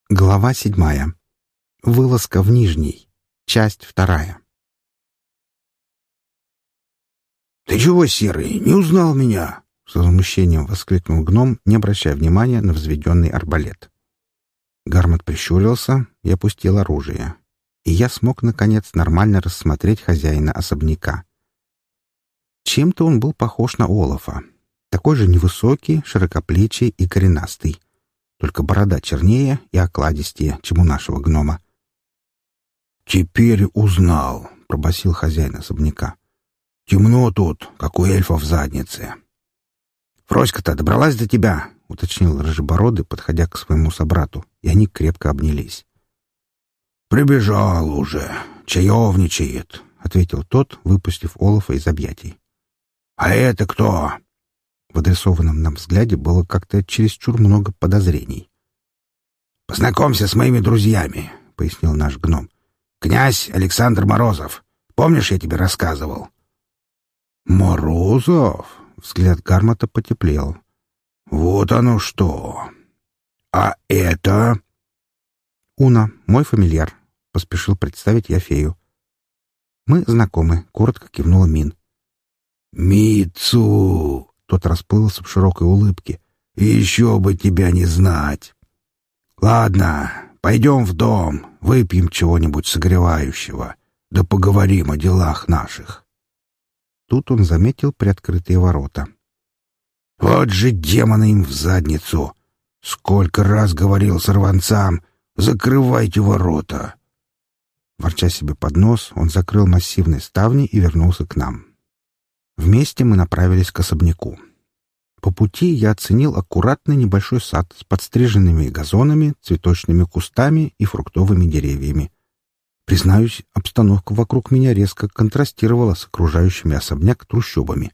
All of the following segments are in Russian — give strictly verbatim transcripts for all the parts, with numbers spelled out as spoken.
Глава седьмая. Вылазка в Нижний. Часть вторая. «Ты чего, Серый, не узнал меня?» — с возмущением воскликнул гном, не обращая внимания на взведенный арбалет. Гармат прищурился и опустил оружие, и я смог, наконец, нормально рассмотреть хозяина особняка. Чем-то он был похож на Олафа. Такой же невысокий, широкоплечий и коренастый. Только борода чернее и окладистее, чем у нашего гнома. «Теперь узнал», — пробасил хозяин особняка. «Темно тут, как у эльфа в заднице». «Фроська-то добралась до тебя?» — уточнил Рыжебородый, подходя к своему собрату, и они крепко обнялись. «Прибежал уже, чаевничает», — ответил тот, выпустив Олафа из объятий. «А это кто?» В адресованном нам взгляде было как-то чересчур много подозрений. «Познакомься с моими друзьями», — пояснил наш гном. «Князь Александр Морозов. Помнишь, я тебе рассказывал?» «Морозов?» — взгляд Гармата потеплел. «Вот оно что! А это...» «Уна, мой фамильяр», — поспешил представить я фею. «Мы знакомы», — коротко кивнула Мин. «Мицу!» — тот расплылся в широкой улыбке. «Еще бы тебя не знать! Ладно, пойдем в дом, выпьем чего-нибудь согревающего, да поговорим о делах наших». Тут он заметил приоткрытые ворота. «Вот же демоны им в задницу! Сколько раз говорил сорванцам, закрывайте ворота!» Ворча себе под нос, он закрыл массивные ставни и вернулся к нам. Вместе мы направились к особняку. По пути я оценил аккуратный небольшой сад с подстриженными газонами, цветочными кустами и фруктовыми деревьями. Признаюсь, обстановка вокруг меня резко контрастировала с окружающими особняк трущобами.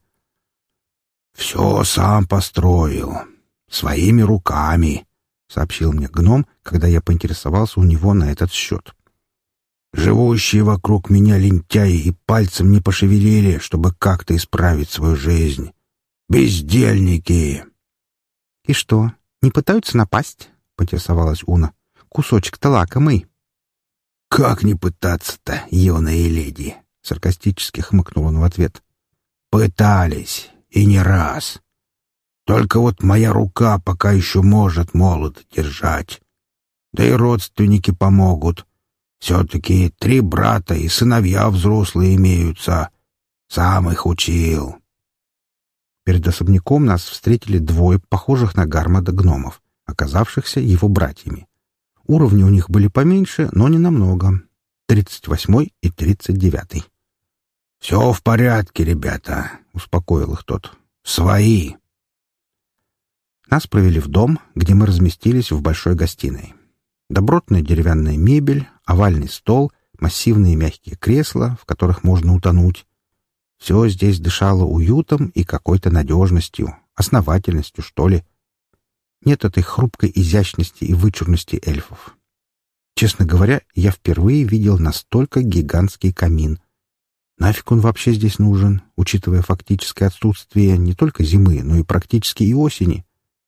«Все сам построил. Своими руками», — сообщил мне гном, когда я поинтересовался у него на этот счет. «Живущие вокруг меня лентяи и пальцем не пошевелили, чтобы как-то исправить свою жизнь. Бездельники!» «И что, не пытаются напасть?» — поинтересовалась Уна. «Кусочек-то лакомый». «Как не пытаться-то, юная леди?» — саркастически хмыкнул он в ответ. «Пытались, и не раз. Только вот моя рука пока еще может молот держать. Да и родственники помогут. Все-таки три брата и сыновья взрослые имеются. Сам их учил». Перед особняком нас встретили двое похожих на Гармада гномов, оказавшихся его братьями. Уровни у них были поменьше, но не намного. Тридцать восьмой и тридцать девятый. «Все в порядке, ребята», — успокоил их тот. «Свои». Нас провели в дом, где мы разместились в большой гостиной. Добротная деревянная мебель, овальный стол, массивные мягкие кресла, в которых можно утонуть. Все здесь дышало уютом и какой-то надежностью, основательностью, что ли. Нет этой хрупкой изящности и вычурности эльфов. Честно говоря, я впервые видел настолько гигантский камин. Нафиг он вообще здесь нужен, учитывая фактическое отсутствие не только зимы, но и практически и осени?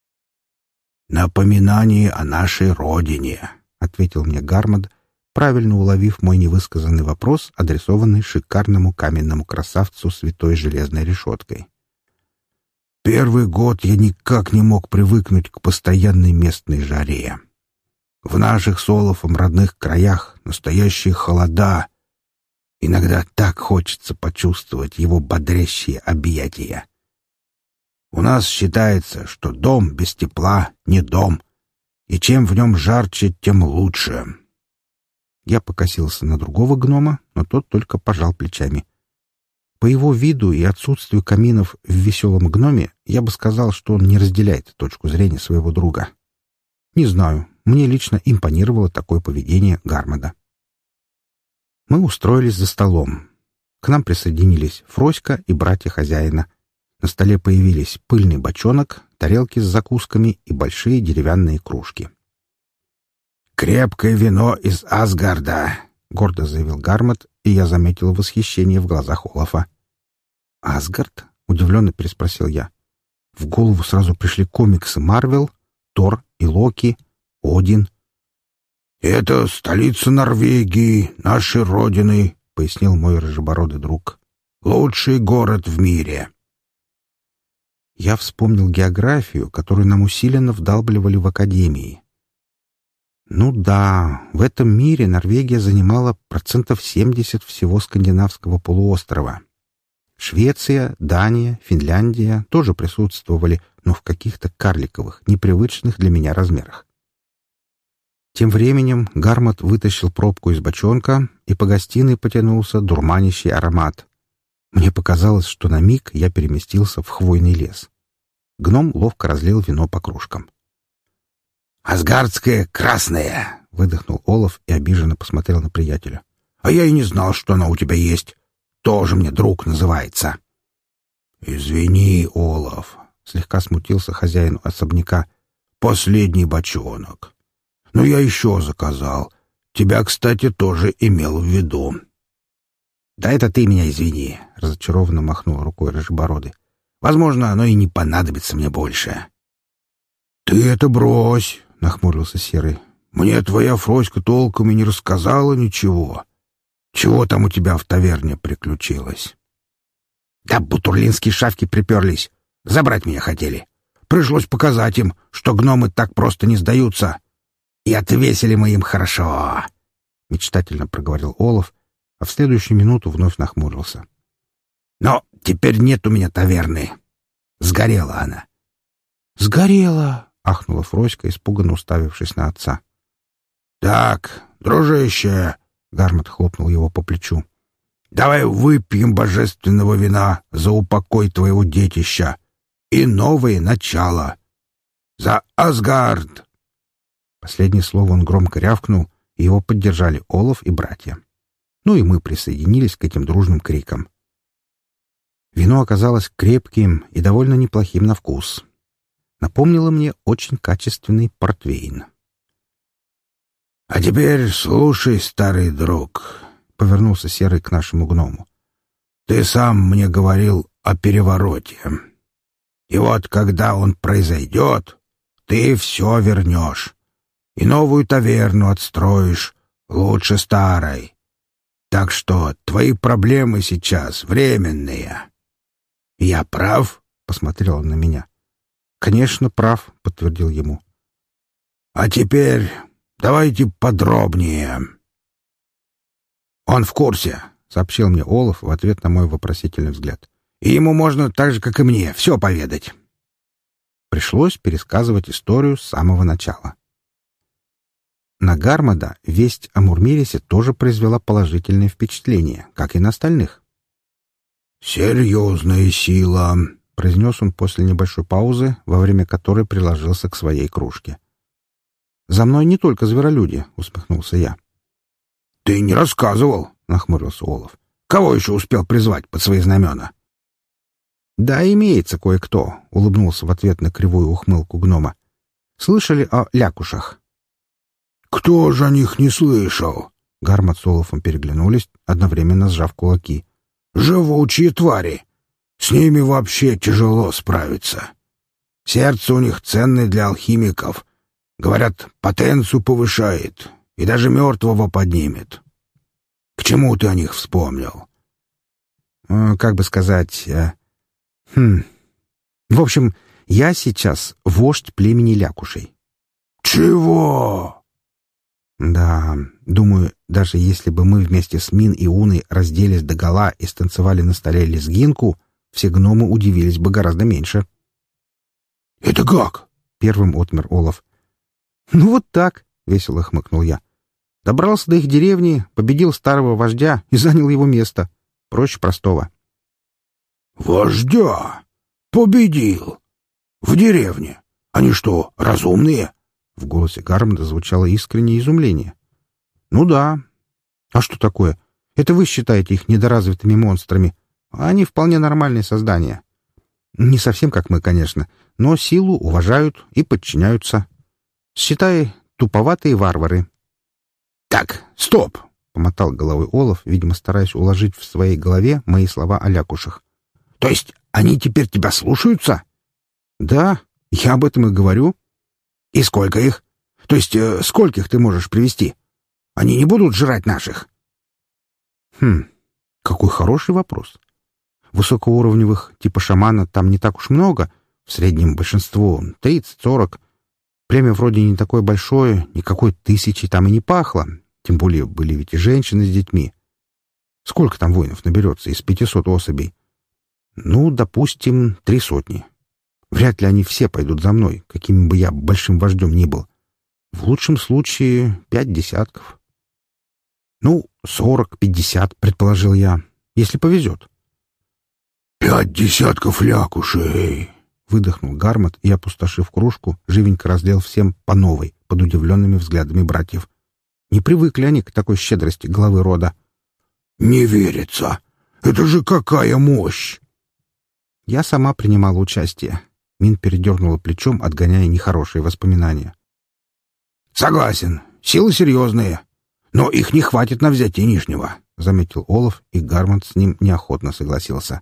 «Напоминание о нашей родине», — ответил мне Гармад, правильно уловив мой невысказанный вопрос, адресованный шикарному каменному красавцу с витой железной решеткой. «Первый год я никак не мог привыкнуть к постоянной местной жаре. В наших с Олафом родных краях настоящие холода. Иногда так хочется почувствовать его бодрящие объятия. У нас считается, что дом без тепла не дом, и чем в нем жарче, тем лучше». Я покосился на другого гнома, но тот только пожал плечами. По его виду и отсутствию каминов в веселом гноме я бы сказал, что он не разделяет точку зрения своего друга. Не знаю, мне лично импонировало такое поведение Гармада. Мы устроились за столом. К нам присоединились Фроська и братья хозяина. На столе появились пыльный бочонок, тарелки с закусками и большие деревянные кружки. «Крепкое вино из Асгарда», — гордо заявил Гармат, и я заметил восхищение в глазах Олафа. «Асгард?» — удивленно переспросил я. В голову сразу пришли комиксы Марвел, Тор и Локи, Один. «Это столица Норвегии, нашей родины», — пояснил мой рыжебородый друг. «Лучший город в мире». Я вспомнил географию, которую нам усиленно вдалбливали в академии. Ну да, в этом мире Норвегия занимала процентов семьдесят всего скандинавского полуострова. Швеция, Дания, Финляндия тоже присутствовали, но в каких-то карликовых, непривычных для меня размерах. Тем временем Гармат вытащил пробку из бочонка, и по гостиной потянулся дурманящий аромат. Мне показалось, что на миг я переместился в хвойный лес. Гном ловко разлил вино по кружкам. «Асгардское красное!» — выдохнул Олаф и обиженно посмотрел на приятеля. «А я и не знал, что оно у тебя есть. Тоже мне друг называется». «Извини, Олаф», — слегка смутился хозяин особняка. «Последний бочонок. Но я еще заказал. Тебя, кстати, тоже имел в виду». «Да это ты меня извини», — разочарованно махнул рукой рыжебородый. «Возможно, оно и не понадобится мне больше». «Ты это брось», — нахмурился Серый. «Мне твоя Фроська толком и не рассказала ничего. Чего там у тебя в таверне приключилось?» «Да бутурлинские шавки приперлись. Забрать меня хотели. Пришлось показать им, что гномы так просто не сдаются. И отвесили мы им хорошо», — мечтательно проговорил Олаф, а в следующую минуту вновь нахмурился. «Но теперь нет у меня таверны. Сгорела она». «Сгорела!» — ахнула Фроська, испуганно уставившись на отца. «Так, дружище!» — Гармат хлопнул его по плечу. «Давай выпьем божественного вина за упокой твоего детища и новое начало. За Асгард!» Последнее слово он громко рявкнул, и его поддержали Олаф и братья. Ну и мы присоединились к этим дружным крикам. Вино оказалось крепким и довольно неплохим на вкус. Напомнило мне очень качественный портвейн. «А теперь слушай, старый друг», — повернулся Серый к нашему гному. «Ты сам мне говорил о перевороте. И вот когда он произойдет, ты все вернешь и новую таверну отстроишь лучше старой. Так что твои проблемы сейчас временные». «Я прав?» — посмотрел он на меня. «Конечно, прав», — подтвердил ему. «А теперь давайте подробнее». «Он в курсе», — сообщил мне Олаф в ответ на мой вопросительный взгляд. «И ему можно так же, как и мне, все поведать». Пришлось пересказывать историю с самого начала. На Гармада весть о Мурмирисе тоже произвела положительное впечатление, как и на остальных. «Серьезная сила», — произнес он после небольшой паузы, во время которой приложился к своей кружке. «За мной не только зверолюди», — усмехнулся я. «Ты не рассказывал», — нахмурился Олаф. «Кого еще успел призвать под свои знамена?» «Да, имеется кое-кто», — улыбнулся в ответ на кривую ухмылку гнома. «Слышали о лякушах?» «Кто же о них не слышал?» Гармат с Олафом переглянулись, одновременно сжав кулаки. «Живучие твари! С ними вообще тяжело справиться. Сердце у них ценное для алхимиков. Говорят, потенцию повышает и даже мертвого поднимет. К чему ты о них вспомнил?» э, «Как бы сказать... Э, хм... В общем, я сейчас вождь племени лякушей». «Чего?» Да, думаю, даже если бы мы вместе с Мин и Уной разделись догола и станцевали на столе лезгинку, все гномы удивились бы гораздо меньше. «Это как?» — первым отмер Олаф. «Ну вот так», — весело хмыкнул я. «Добрался до их деревни, победил старого вождя и занял его место. Проще простого». «Вождя? Победил? В деревне? Они что, разумные?» В голосе Гармада звучало искреннее изумление. «Ну да. А что такое? Это вы считаете их недоразвитыми монстрами, а они вполне нормальные создания. Не совсем как мы, конечно, но силу уважают и подчиняются. Считай, туповатые варвары». «Так, стоп!» — помотал головой Олаф, видимо, стараясь уложить в своей голове мои слова о лякушах. «То есть они теперь тебя слушаются?» «Да, я об этом и говорю». «И сколько их? То есть, э, скольких ты можешь привести? Они не будут жрать наших?» Хм, какой хороший вопрос. Высокоуровневых, типа шамана, там не так уж много. В среднем большинство — тридцать-сорок. Племя вроде не такое большое, никакой тысячи там и не пахло. Тем более были ведь и женщины с детьми. Сколько там воинов наберется из пятисот особей? Ну, допустим, три сотни. Вряд ли они все пойдут за мной, каким бы я большим вождем ни был. В лучшем случае пять десятков. Ну, сорок-пятьдесят, предположил я, если повезет. «Пять десятков лякушей!» — выдохнул Гармат и, опустошив кружку, живенько разлил всем по новой, под удивленными взглядами братьев. Не привыкли они к такой щедрости главы рода. «Не верится! Это же какая мощь!» Я сама принимала участие. Мин передернула плечом, отгоняя нехорошие воспоминания. «Согласен, силы серьезные, но их не хватит на взятие Нижнего», — заметил Олаф, и Гармат с ним неохотно согласился.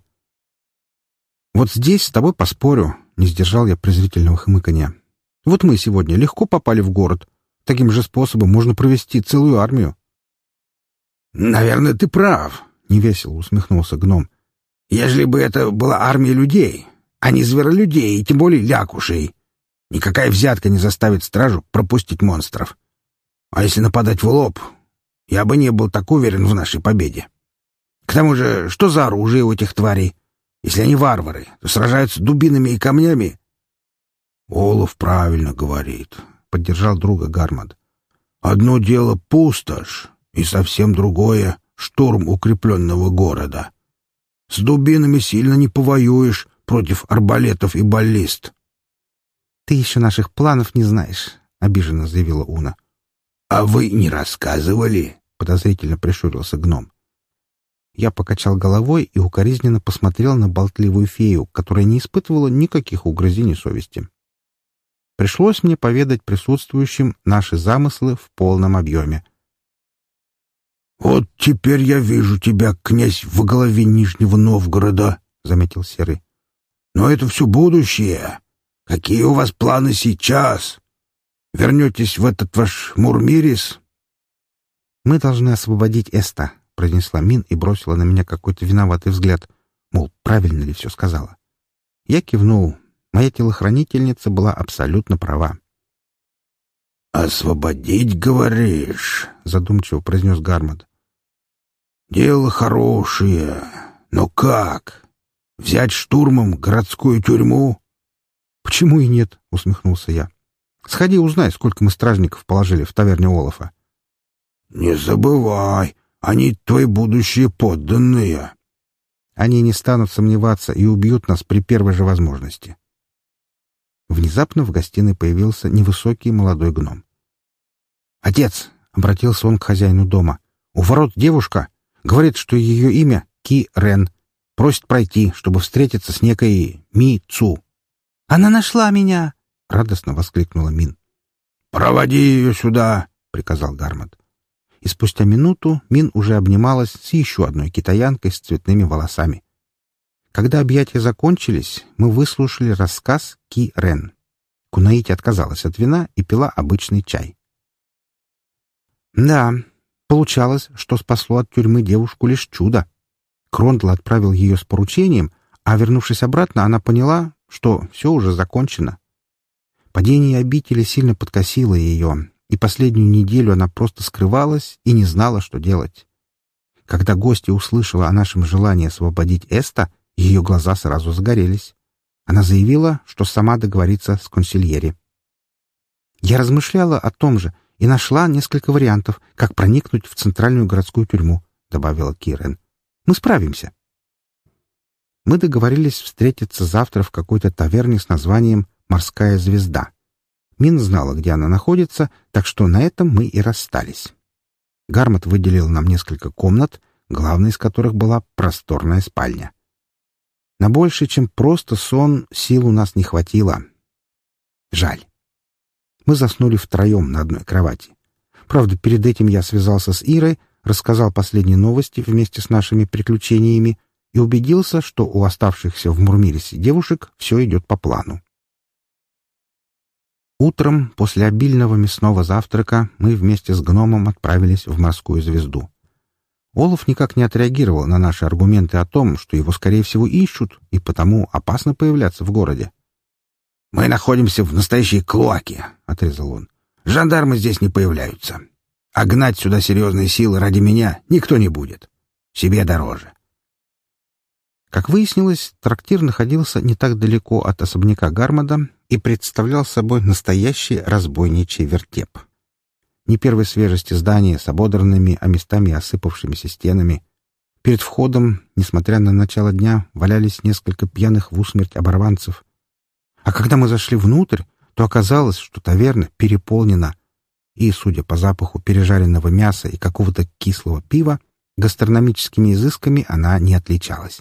«Вот здесь с тобой поспорю», — не сдержал я презрительного хмыканья. «Вот мы сегодня легко попали в город. Таким же способом можно провести целую армию». «Наверное, ты прав», — невесело усмехнулся гном. «Ежели бы это была армия людей, а не зверолюдей, и тем более лякушей, никакая взятка не заставит стражу пропустить монстров. А если нападать в лоб, я бы не был так уверен в нашей победе. К тому же, что за оружие у этих тварей? Если они варвары, то сражаются дубинами и камнями». «Олаф правильно говорит», — поддержал друга Гармад. «Одно дело пустошь, и совсем другое — штурм укрепленного города. С дубинами сильно не повоюешь против арбалетов и баллист». «Ты еще наших планов не знаешь», — обиженно заявила Уна. «А вы не рассказывали?» — подозрительно прищурился гном. Я покачал головой и укоризненно посмотрел на болтливую фею, которая не испытывала никаких угрызений совести. Пришлось мне поведать присутствующим наши замыслы в полном объеме. «Вот теперь я вижу тебя, князь, во главе Нижнего Новгорода», — заметил Серый. «Но это все будущее. Какие у вас планы сейчас? Вернетесь в этот ваш Мурмирис?» «Мы должны освободить Эста», — произнесла Мин и бросила на меня какой-то виноватый взгляд, мол, правильно ли все сказала. Я кивнул. Моя телохранительница была абсолютно права. «Освободить, говоришь?» — задумчиво произнес Гармад. «Дело хорошее. Но как? Взять штурмом городскую тюрьму?» «Почему и нет?» — усмехнулся я. «Сходи, узнай, сколько мы стражников положили в таверне Олафа». «Не забывай, они твои будущие подданные». «Они не станут сомневаться и убьют нас при первой же возможности». Внезапно в гостиной появился невысокий молодой гном. «Отец!» — обратился он к хозяину дома. «У ворот девушка. Говорит, что ее имя Ки Рен. Просит пройти, чтобы встретиться с некой Ми Цу». «Она нашла меня!» — радостно воскликнула Мин. «Проводи ее сюда!» — приказал Гармад. И спустя минуту Мин уже обнималась с еще одной китаянкой с цветными волосами. Когда объятия закончились, мы выслушали рассказ Ки Рен. Кунаити отказалась от вина и пила обычный чай. Да, получалось, что спасло от тюрьмы девушку лишь чудо. Крондл отправил ее с поручением, а, вернувшись обратно, она поняла, что все уже закончено. Падение обители сильно подкосило ее, и последнюю неделю она просто скрывалась и не знала, что делать. Когда гостья услышала о нашем желании освободить Эста, ее глаза сразу загорелись. Она заявила, что сама договорится с консильери. Я размышляла о том же и нашла несколько вариантов, как проникнуть в центральную городскую тюрьму, — добавила Кирен. Мы справимся. Мы договорились встретиться завтра в какой-то таверне с названием «Морская звезда». Мин знала, где она находится, так что на этом мы и расстались. Гармат выделил нам несколько комнат, главной из которых была просторная спальня. На больше, чем просто сон, сил у нас не хватило. Жаль. Мы заснули втроем на одной кровати. Правда, перед этим я связался с Ирой, рассказал последние новости вместе с нашими приключениями и убедился, что у оставшихся в Мурмирисе девушек все идет по плану. Утром, после обильного мясного завтрака, мы вместе с гномом отправились в Морскую Звезду. Олаф никак не отреагировал на наши аргументы о том, что его, скорее всего, ищут, и потому опасно появляться в городе. «Мы находимся в настоящей клоаке», — отрезал он. «Жандармы здесь не появляются. А гнать сюда серьезные силы ради меня никто не будет. Себе дороже». Как выяснилось, трактир находился не так далеко от особняка Гармода и представлял собой настоящий разбойничий вертеп. Не первой свежести здания с ободранными, а местами осыпавшимися стенами. Перед входом, несмотря на начало дня, валялись несколько пьяных в усмерть оборванцев. А когда мы зашли внутрь, то оказалось, что таверна переполнена, и, судя по запаху пережаренного мяса и какого-то кислого пива, гастрономическими изысками она не отличалась.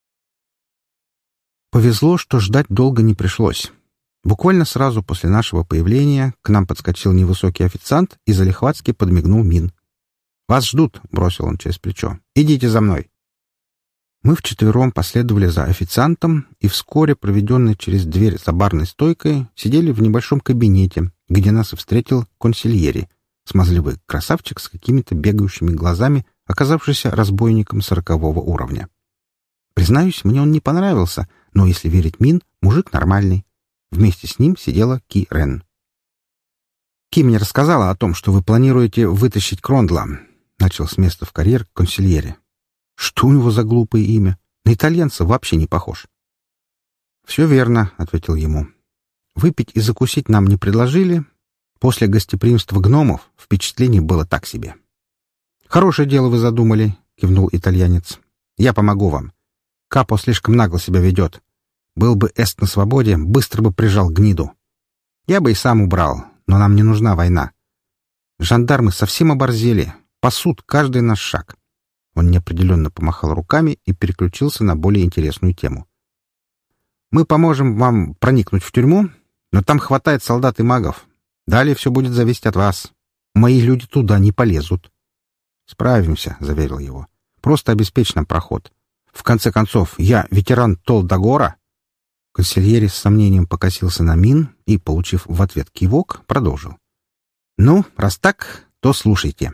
Повезло, что ждать долго не пришлось. Буквально сразу после нашего появления к нам подскочил невысокий официант и залихватски подмигнул Мин. «Вас ждут», — бросил он через плечо. «Идите за мной». Мы вчетвером последовали за официантом и вскоре, проведенной через дверь за барной стойкой, сидели в небольшом кабинете, где нас и встретил консильери, смазливый красавчик с какими-то бегающими глазами, оказавшийся разбойником сорокового уровня. Признаюсь, мне он не понравился, но, если верить Мин, мужик нормальный. Вместе с ним сидела Ки Рен. «Ки мне рассказала о том, что вы планируете вытащить Крондла», — начал с места в карьер консильери. «Что у него за глупое имя? На итальянца вообще не похож». «Все верно», — ответил ему. «Выпить и закусить нам не предложили. После гостеприимства гномов впечатление было так себе». «Хорошее дело вы задумали», — кивнул итальянец. «Я помогу вам. Капо слишком нагло себя ведет. Был бы Эст на свободе, быстро бы прижал гниду. Я бы и сам убрал, но нам не нужна война. Жандармы совсем оборзели, пасут каждый наш шаг». Он неопределенно помахал руками и переключился на более интересную тему. «Мы поможем вам проникнуть в тюрьму, но там хватает солдат и магов. Далее все будет зависеть от вас. Мои люди туда не полезут». «Справимся», — заверил его. «Просто обеспечь нам проход. В конце концов, я ветеран Толдагора». Консильери с сомнением покосился на Мин и, получив в ответ кивок, продолжил. «Ну, раз так, то слушайте».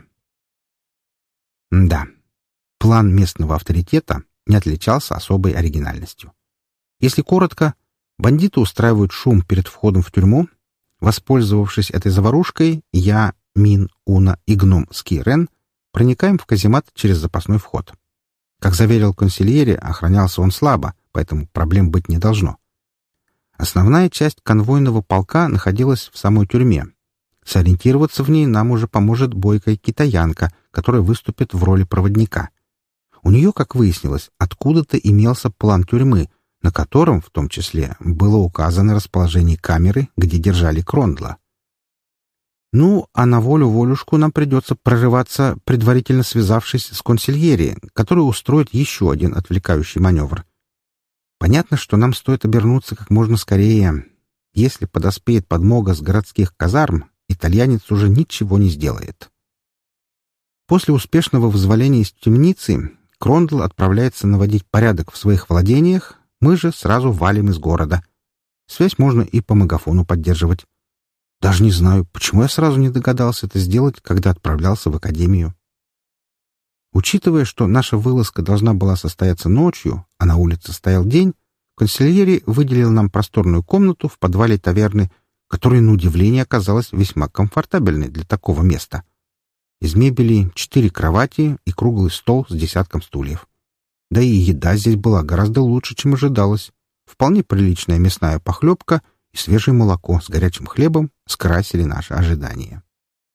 Да, план местного авторитета не отличался особой оригинальностью. Если коротко, бандиты устраивают шум перед входом в тюрьму. Воспользовавшись этой заварушкой, я, Мин, Уна и гном Ски Рен проникаем в каземат через запасной вход. Как заверил консильери, охранялся он слабо, поэтому проблем быть не должно. Основная часть конвойного полка находилась в самой тюрьме. Сориентироваться в ней нам уже поможет бойкая китаянка, которая выступит в роли проводника. У нее, как выяснилось, откуда-то имелся план тюрьмы, на котором, в том числе, было указано расположение камеры, где держали Крондла. Ну, а на волю-волюшку нам придется прорываться, предварительно связавшись с консильери, который устроит еще один отвлекающий маневр. Понятно, что нам стоит обернуться как можно скорее. Если подоспеет подмога с городских казарм, итальянец уже ничего не сделает. После успешного вызволения из темницы Крондл отправляется наводить порядок в своих владениях, мы же сразу валим из города. Связь можно и по магафону поддерживать. Даже не знаю, почему я сразу не догадался это сделать, когда отправлялся в академию. Учитывая, что наша вылазка должна была состояться ночью, а на улице стоял день, консильери выделил нам просторную комнату в подвале таверны, которая, на удивление, оказалась весьма комфортабельной для такого места. Из мебели четыре кровати и круглый стол с десятком стульев. Да и еда здесь была гораздо лучше, чем ожидалось. Вполне приличная мясная похлебка и свежее молоко с горячим хлебом скрасили наши ожидания.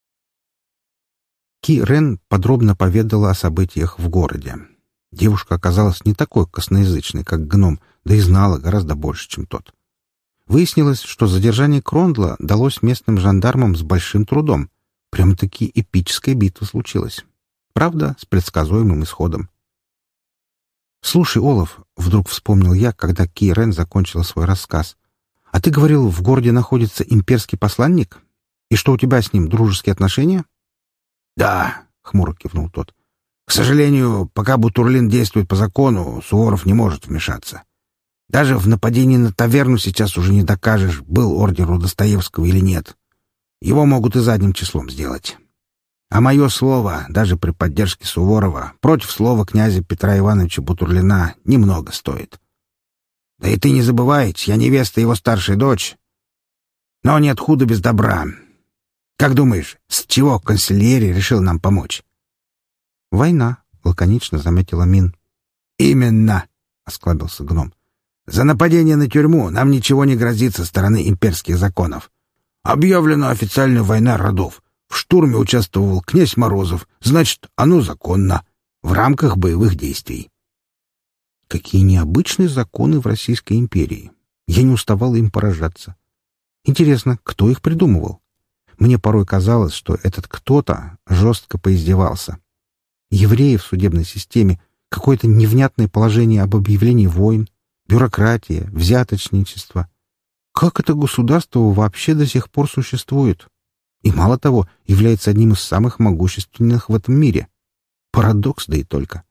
Ки Рен подробно поведала о событиях в городе. Девушка оказалась не такой косноязычной, как гном, да и знала гораздо больше, чем тот. Выяснилось, что задержание Крондла далось местным жандармам с большим трудом. Прямо-таки эпическая битва случилась. Правда, с предсказуемым исходом. «Слушай, Олаф», — вдруг вспомнил я, когда Ки Рен закончила свой рассказ, «а ты говорил, в городе находится имперский посланник? И что у тебя с ним, дружеские отношения?» «Да», — хмуро кивнул тот. «К сожалению, пока Бутурлин действует по закону, Суворов не может вмешаться. Даже в нападении на таверну сейчас уже не докажешь, был ордер у Достоевского или нет. Его могут и задним числом сделать. А мое слово, даже при поддержке Суворова, против слова князя Петра Ивановича Бутурлина немного стоит. Да и ты не забывай, я невеста его старшая дочь. Но нет худа без добра. Как думаешь, с чего консильери решил нам помочь? «Война», — лаконично заметила Мин. «Именно», — осклабился гном. «За нападение на тюрьму нам ничего не грозит со стороны имперских законов. Объявлена официальная война родов. В штурме участвовал князь Морозов. Значит, оно законно. В рамках боевых действий». Какие необычные законы в Российской империи. Я не уставала им поражаться. Интересно, кто их придумывал? Мне порой казалось, что этот кто-то жестко поиздевался. Евреи в судебной системе, какое-то невнятное положение об объявлении войн, бюрократия, взяточничество. Как это государство вообще до сих пор существует? И мало того, является одним из самых могущественных в этом мире. Парадокс, да и только.